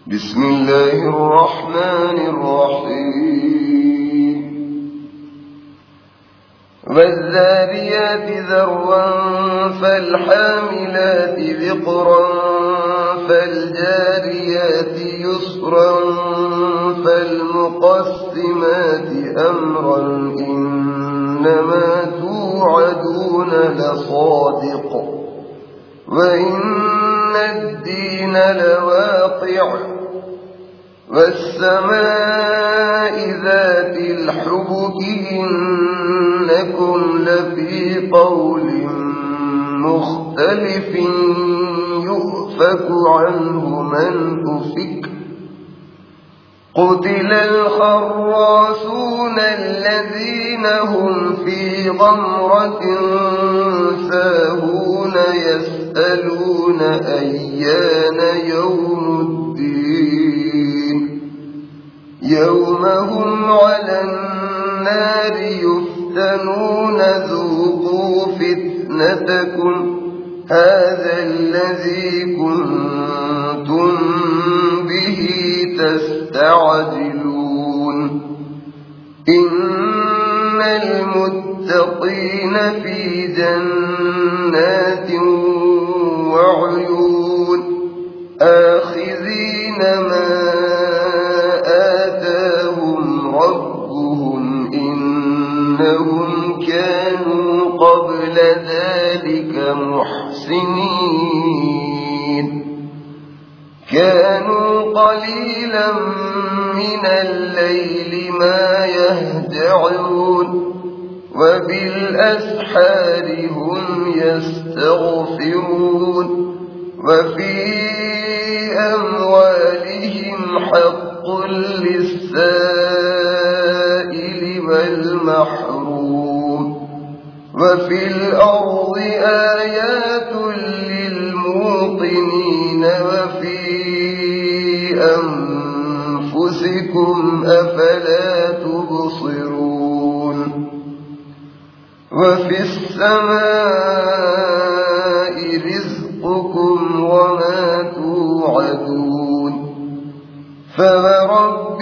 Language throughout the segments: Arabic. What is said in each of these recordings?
بسم الله الرحمن الرحيم والذاريات ذروا فالحاملات وقرا فالجاريات يسرا فالمقسمات أمرا إنما توعدون لصادق وإن الدين لواقع والسماء ذات الحبك إنكم لفي قول مختلف يؤفك عنه من أفك قتل الخراصون الذين هم في غمرة ساهون يسألون أيان يوم الدين يوم هم على النار يفتنون ذوقوا فتنتكم هذا الذي كنتم به تستعجلون إن المتقين في جنات وعيون آخذين ما آتاهم ربهم إنهم كانوا قبل ذلك محسنين كانوا قليلا من الليل ما يهجعون وبالأسحار هم يستغفرون وفي أموالهم حق للسائل والمحروم وفي الأرض آيات للموقنين وفي أنفسكم أفلا تبصرون وفي السماء رزقكم وما توعدون فورب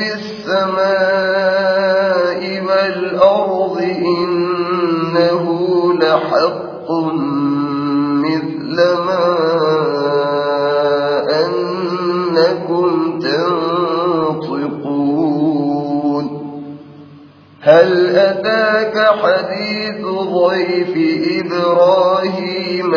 السماء والأرض إنه لحق مثل ما أنكم تنطقون هل أتاك حديث ضيف إبراهيم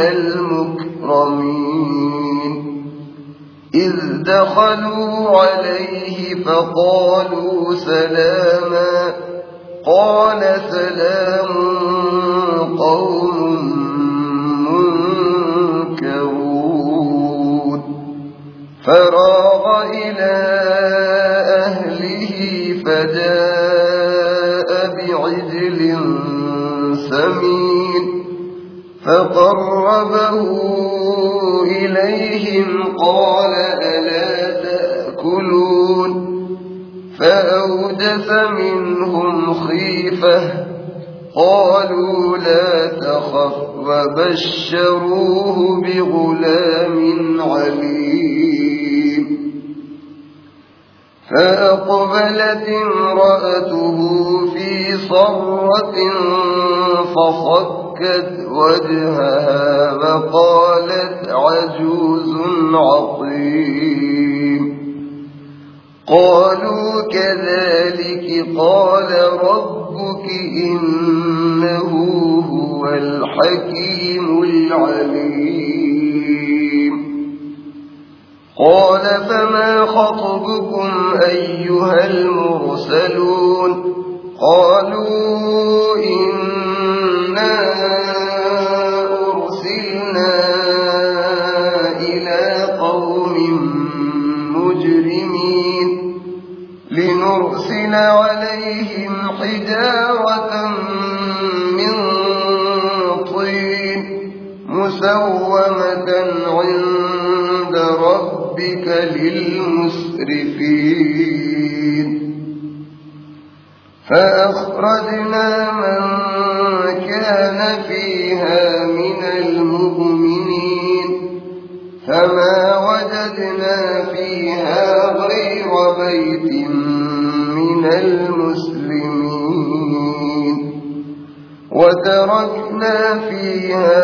المكرمين إذ دخلوا عليه فقالوا سلاما قال سلام قوم منكرون فراغ إلى أهله فجاء بعجل سمين فقربه إليهم قال ألا تأكلون فأوجس منهم خيفة قالوا لا تخف وبشروه بغلام عليم فأقبلت امرأته في صرة فصكت وجهها وقالت عجوز عقيم قالوا كذلك قال ربك إنه هو الحكيم العليم قال فما خطبكم أيها المرسلون قالوا إنا أرسلنا إلى قوم مجرمين لنرسل عليهم حجارة من طين مسومة عند ربك للمسرفين فأخرجنا من كان فيها من المؤمنين فما وجدنا وجدنا فيها غير بيت من المسلمين وتركنا فيها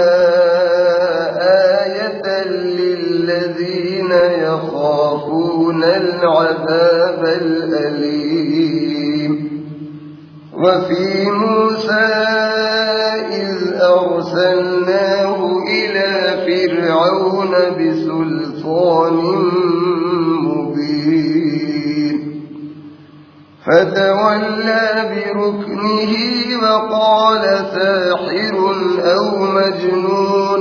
آية للذين يخافون العذاب الأليم وفي موسى إذ أرسلناه إلى فرعون بسلطان مبين فتولى بركنه وقال ساحر أو مجنون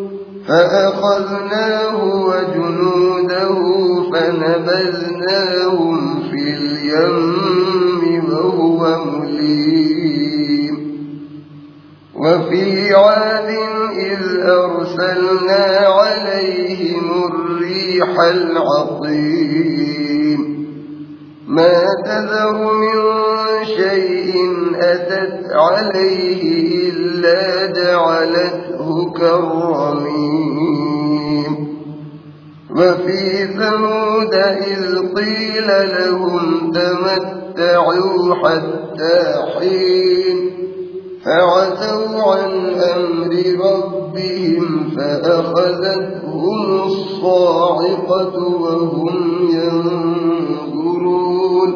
فأخذناه وجنوده فنبذناهم في اليم وهو مليم وفي عاد إذ أرسلنا عليهم الريح العقيم ما تذر من شيء أتت عليه إلا جعلته كالرميم وفي ثمود إذ قيل لهم تمتعوا حتى حين فعتوا عن أمر ربهم فأخذتهم الصاعقة وهم ينظرون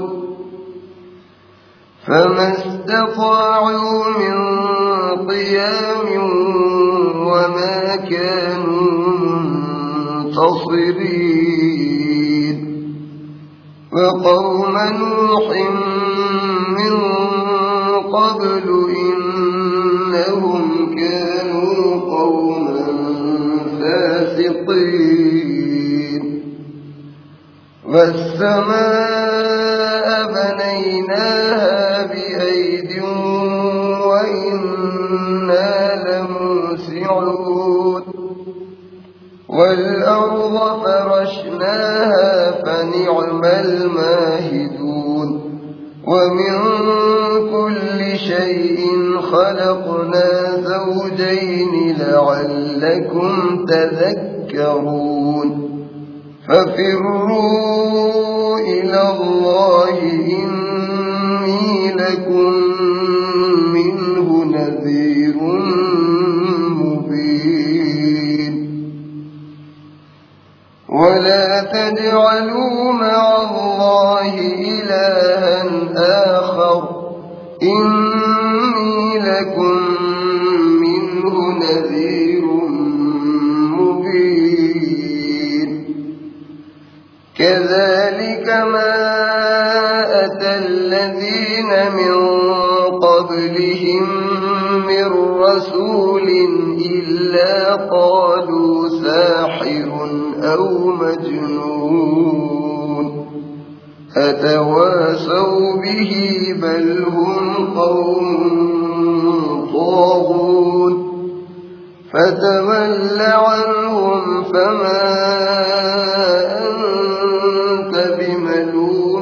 فما استطاعوا من قيام وما كانوا منتصرين وقوم نوح من قبل إنهم كانوا قوما فاسقين والسماء بنيناها بأيد وإنا لموسعون والأرض فرشناها فنعم الماهدون ومن كل شيء خلقنا زوجين لعلكم تذكرون ففروا إلى الله إني لكم منه نذير مبين ولا تجعلوا مع الله إلها آخر إني لكم منه نذير مبين كذلك ما أتى الذين من قبلهم من رسول إلا قالوا ساحر أو مجنون أتواسوا به بل هم قوم طاغون فتول عنهم فما أنت بملوم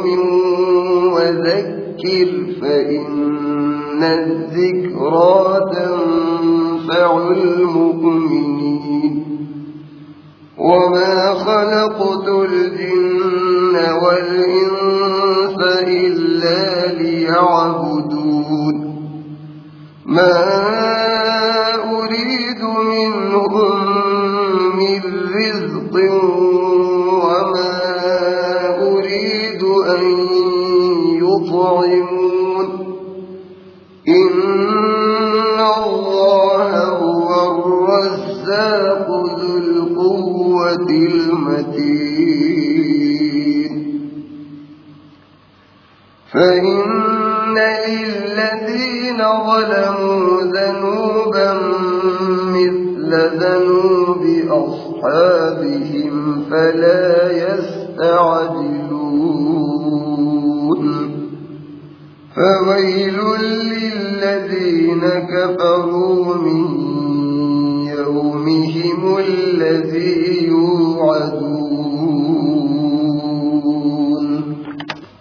وذكر فإن الذكرى تنفع المؤمنين وما خلقت الجن والإنس إلا ليعبدون ما أريد منهم من رزق وما أريد أن يطعمون إن الله هو الرزاق ذو القوة المتين فإن للذين ظلموا ذنوبا مثل ذنوب أصحابهم فلا يستعجلون فويل للذين كفروا من يومهم الذي يوعدون